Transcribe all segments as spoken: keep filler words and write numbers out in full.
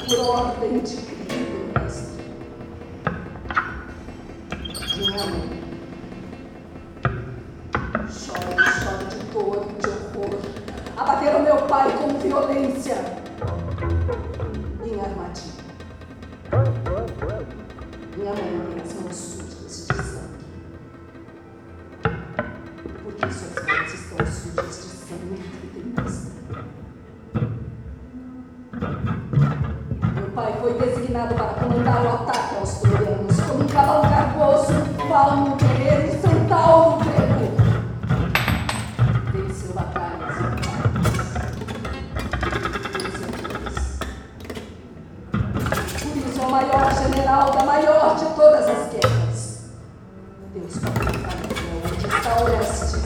por ordem de Cristo, mestre. Minha mãe chora e chora de dor e de horror. Abateram meu pai com violência. Minha armadilha. Minha mãe tem as mãos sujas de sangue. Por que suas mãos estão sujas de sangue, mestre? Meu pai foi designado para comandar o ataque aos troianos, como um cavalo cargoso, um palmo no guerreiro, um centauro grego. Venceu batalhas e batalhas. Por isso é o maior general da maior de todas as guerras. Deus pode levar onde está Orestes.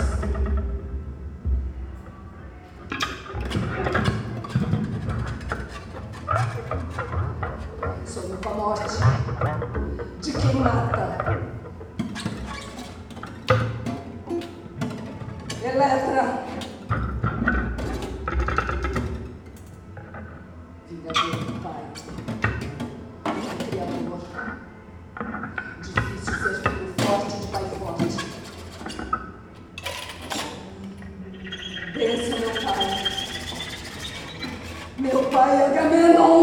Sonho com a morte de quem mata. Eletra, verdadeiro pai, criador. Difícil ser filho forte de pai forte. Pense, meu pai. Meu pai Agamenon.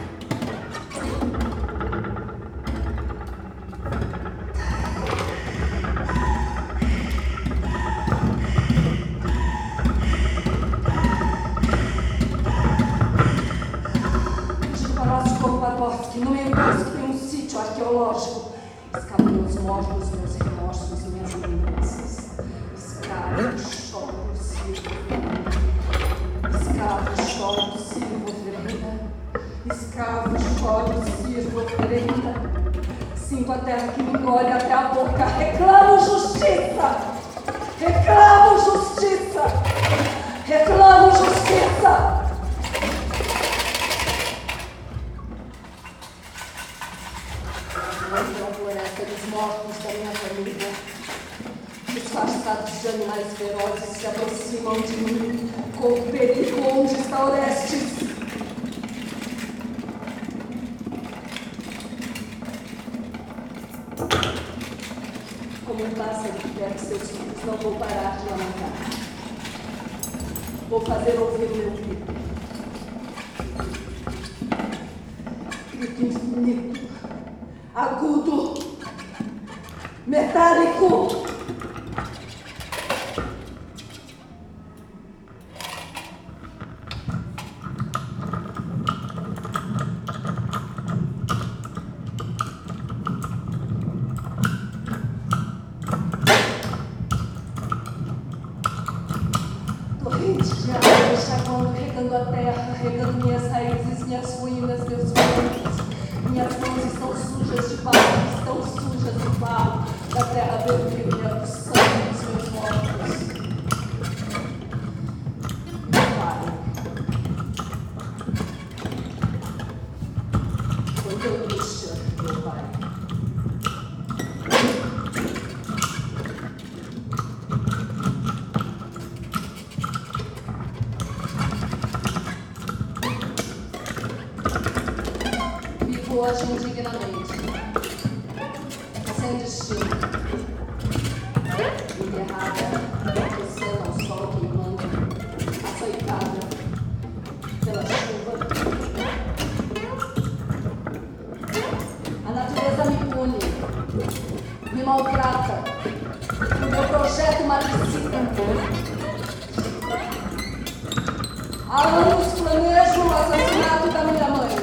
No meio disso tem um sítio arqueológico. Escavei os módulos, meus remorsos, minhas lembranças. Escavo, choro, sirvo, escavo, choro, sirvo, oferenda. Escavo, choro, sirvo, oferenda. Sinto a terra que me engole até a boca. Reclamo justiça! Reclamo justiça! Reclamo justiça! Entram a floresta dos mortos da minha família. Disfarçados de animais ferozes se aproximam de mim com o perigo. Onde está Orestes? Como um pássaro que perde seus filhos, não vou parar de lamentar. Vou fazer ouvir o meu grito. Grito infinito. Agudo, metálico. Torrente de água enxaguando, regando a terra, regando minhas raízes, minhas ruínas, meus ventos. Minhas mãos estão sujas de barro, estão sujas de barro da terra vermelha, do sangue dos meus mortos. Meu pai, quanta angústia, meu pai. Hoje indignamente, sem destino, enterrada, aquecendo ao sol queimando, açoitada pela chuva. A natureza me pune, me maltrata, o meu projeto malicida. Há anos planejo o assassinato da minha mãe.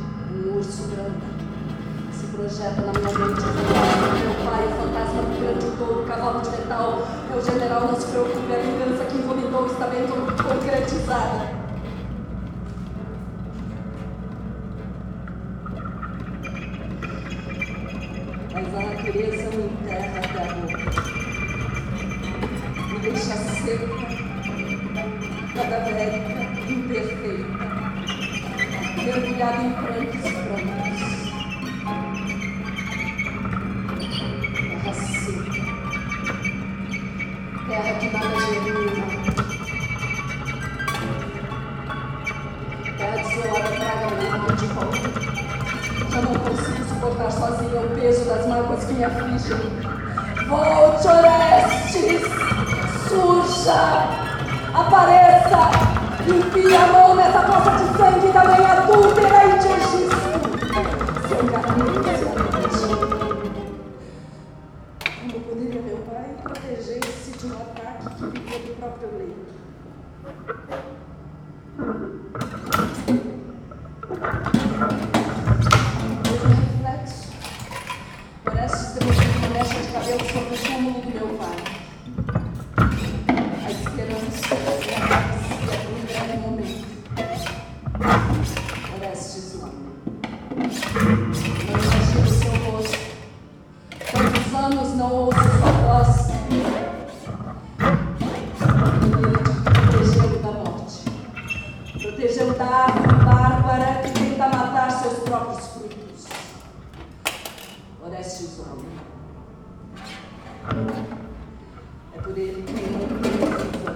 Projeta na minha mente, meu pai, o fantasma do grande touro, cavalo de metal. Meu general, não se preocupe, a vingança que encomentou está bem concretizada. Mas a natureza me enterra até a boca. Me deixa seca, cadavérica, imperfeita, mergulhada em prantos e prantos. Terra seca, terra que nada germina, terra desolada, traga-me de volta. Já não consigo suportar sozinha o peso das mágoas que me afligem. Volte, Orestes! Surja! Apareça! Enfie a mão nessa poça de sangue da mãe adúltera e de Egisto! Seu caminho, seu como poderia meu pai proteger-se de um ataque que vivia do próprio leito? Reflexo. Orestes demonstrou uma mecha de cabelo sobre o túmulo do meu pai. A esperança me aparecia por um breve momento. Orestes não. Não imagino seu rosto. Quantos anos não ouço sua voz? Protegeu-o da morte. Protegeu da árvore bárbara que tenta matar seus próprios frutos. Orestes homem. É por ele que eu não tenho viva.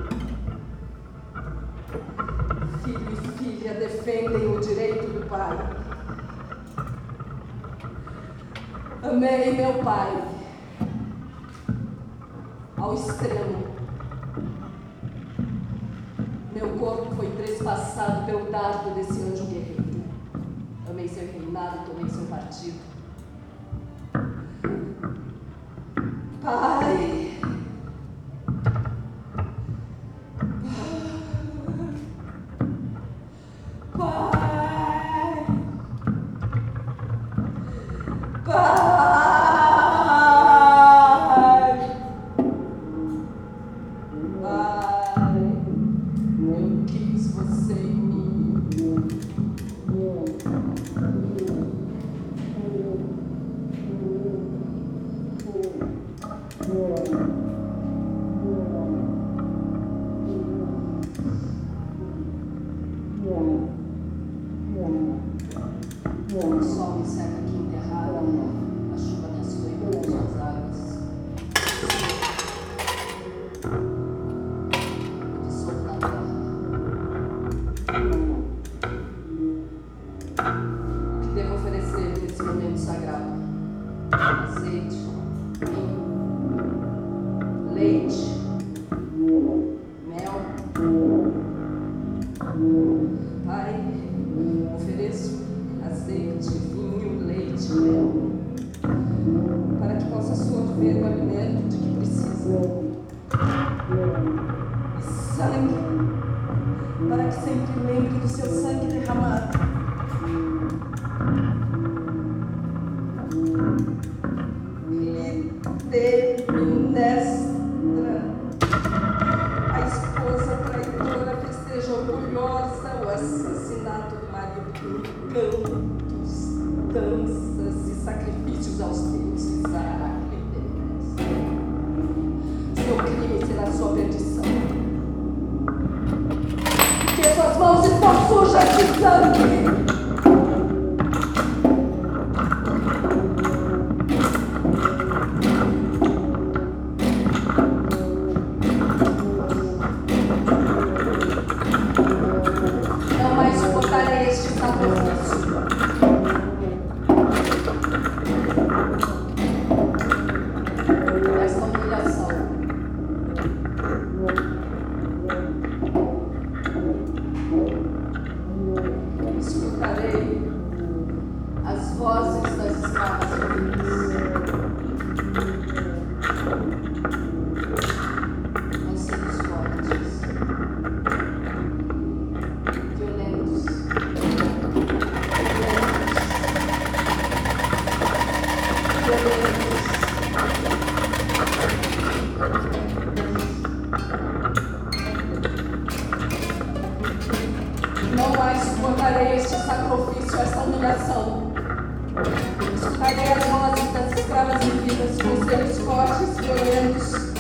Filho e filha defendem o direito do pai. Amei meu pai ao extremo. Meu corpo foi trespassado pelo dardo desse anjo guerreiro. Amei seu reinado, tomei seu partido. Pai! Pai! Pai! O sol me seca aqui enterrado, a chuva me açoita com suas águas. Dissolvo na terra. O que devo oferecer nesse momento sagrado? Azeite, vinho, leite, mel. Pai, ofereço azeite, vinho, leite, mel, para que possa sorver o alimento de que precisa. E sangue, para que sempre lembre do seu sangue derramado. Clitemnestra, a esposa traidora, festeja orgulhosa o assassinato do marido com cantos, danças e sacrifícios aos deuses. Ah, Clitemnestra, seu crime será sua perdição. Que suas mãos estão sujas de sangue. humilhação. Escutarei as vozes das escravas vividas, conselhos fortes, violentos.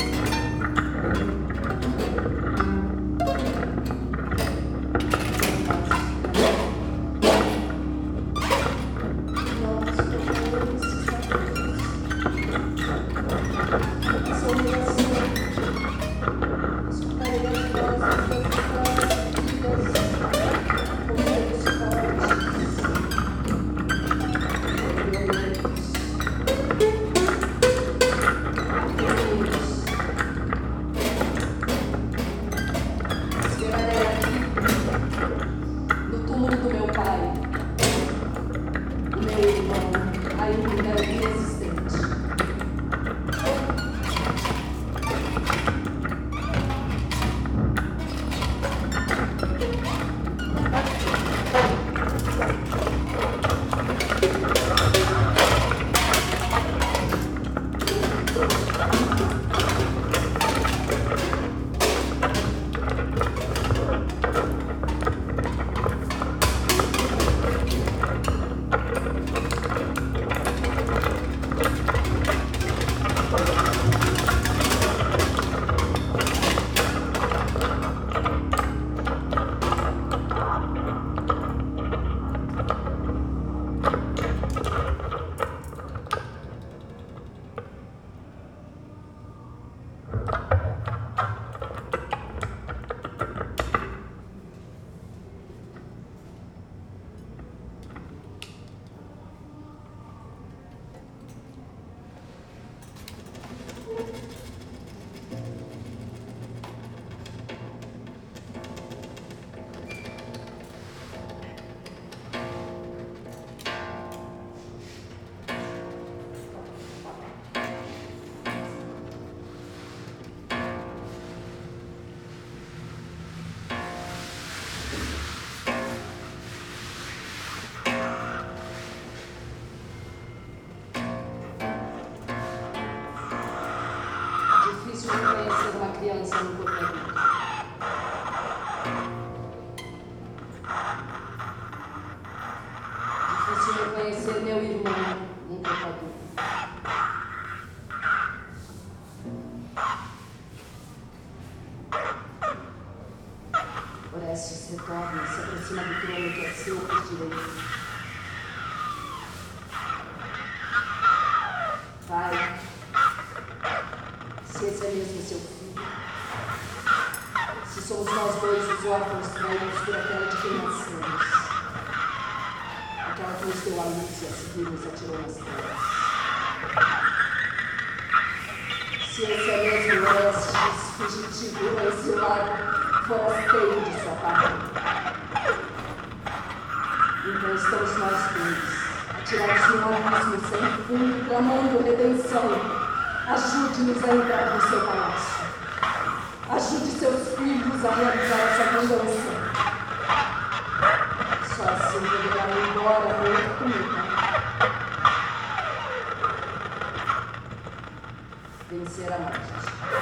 Reconhecer uma criança no corpo adulto. Difícil reconhecer meu irmão num corpo adulto. Orestes retorna, se aproxima do trono que é seu por direito. Pai, se esse é mesmo seu filho, se somos nós dois os órfãos traídos por aquela de quem nascemos, aquela que nos deu a luz e a seguir nos atirou nas trevas. Se esse é mesmo Orestes, fugitivo, exilado, forasteiro de sua pátria, então estamos nós dois, atirados num abismo sem fundo, clamando redenção. Ajude-nos a entrar no seu palácio. Ajude seus filhos a realizar essa vingança. Só assim poderá ir embora morto comigo. Vencer a morte.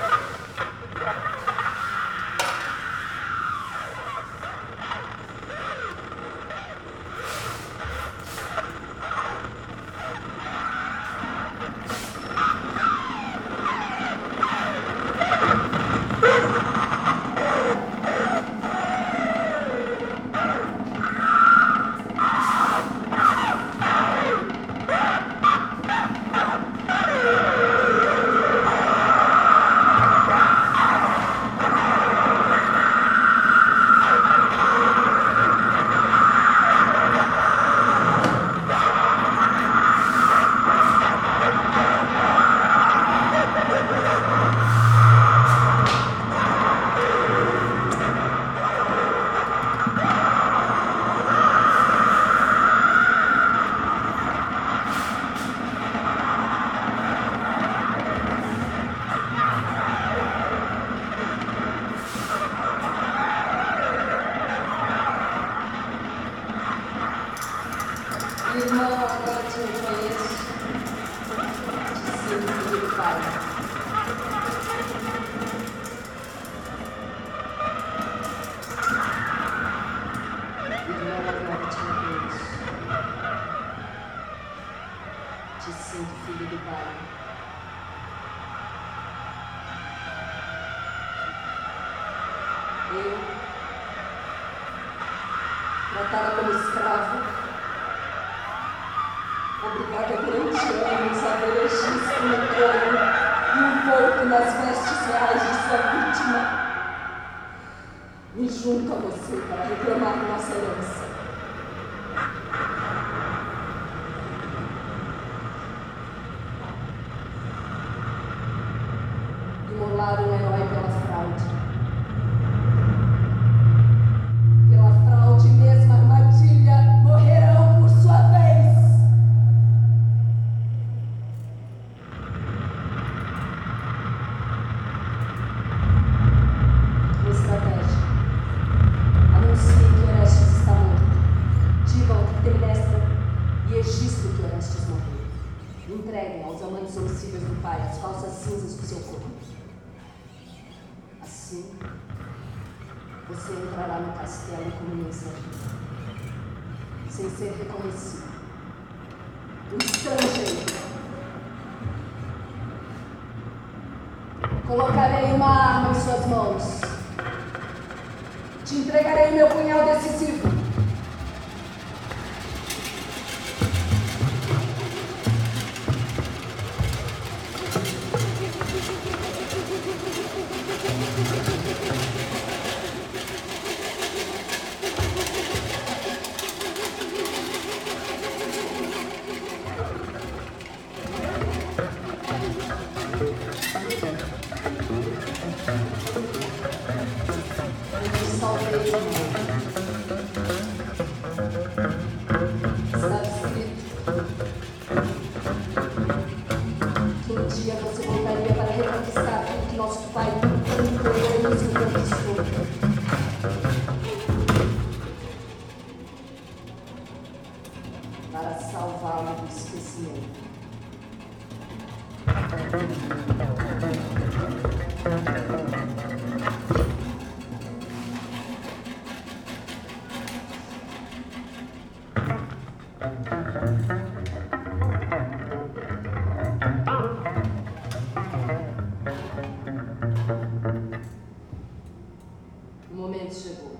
Irmão, agora te reconheço. Te sinto, filho pai. Irmão, agora te reconheço. Te sinto, filho do pai. Eu, tratada como escravo, obrigada durante anos a ver Egisto no trono e envolto nas vestes reais de sua vítima, me junto a você para reclamar nossa herança. Imolar um herói pela fraude. Pela fraude mesma armadilha, morrerão por sua vez. Estratégia. Anunciem que Orestes está morto. Digam a Clitemnestra e Egisto que Orestes morreu. Entreguem aos amantes homicidas do pai as falsas cinzas do seu corpo. Assim, você entrará no castelo como mensageiro, sem ser reconhecido. Um estrangeiro. Colocarei uma arma em suas mãos. Te entregarei meu punhal decisivo. Para salvá-lo do esquecimento. O momento chegou.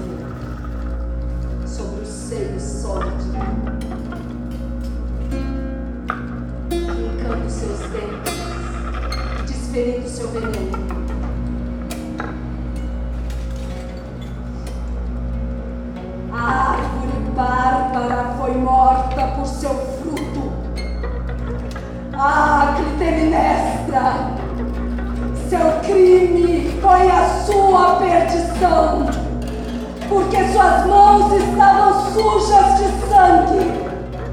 Sobre o seio sólido seus dentes, desferindo seu veneno. A árvore bárbara foi morta por seu fruto. Ah, Clitemnestra, seu crime foi a sua perdição, porque suas mãos estavam sujas de sangue.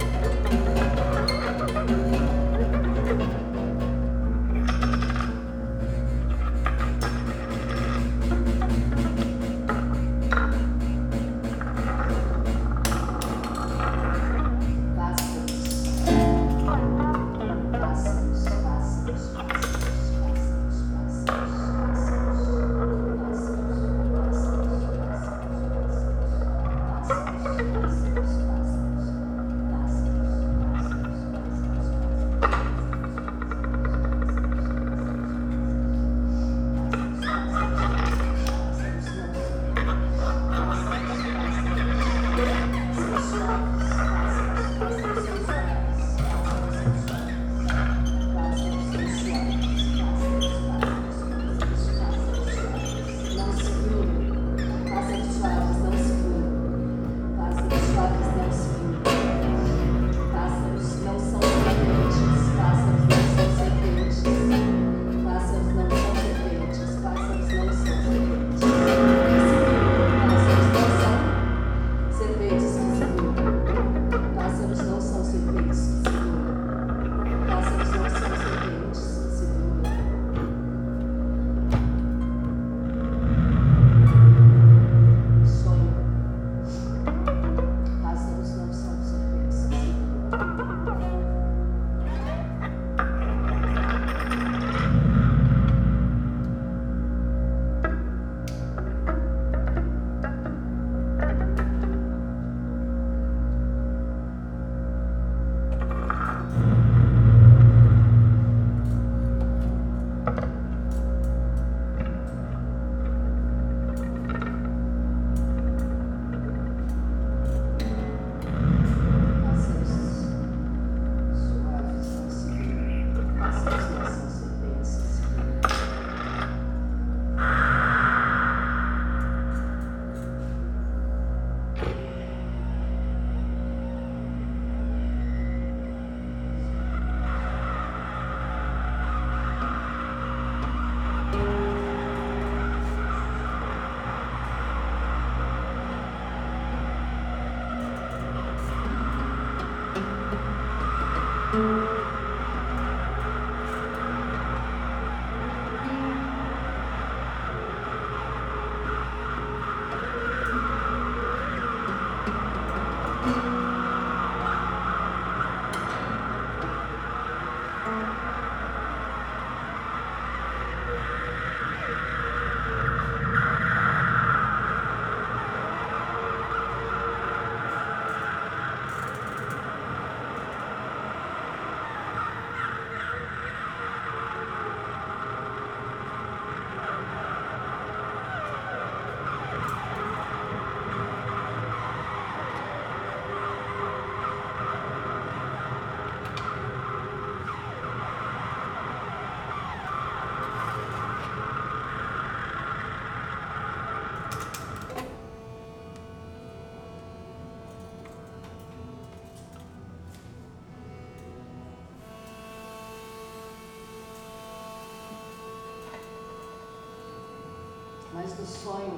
Mas do sonho,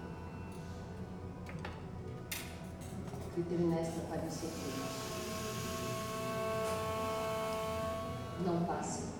Clitemnestra pareceu feliz. Não passe.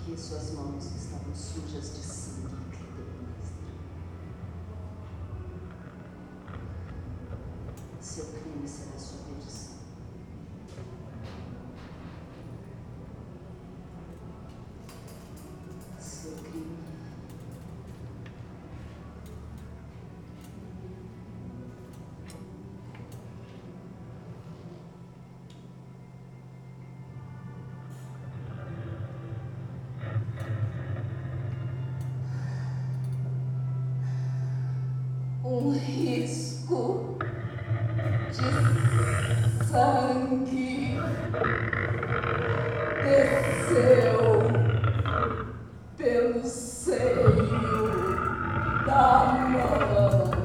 Porque suas mãos estavam sujas de sangue, Clitemnestra. Seu crime será sua perdição. Seu crime. Um risco de sangue desceu pelo seio da mão.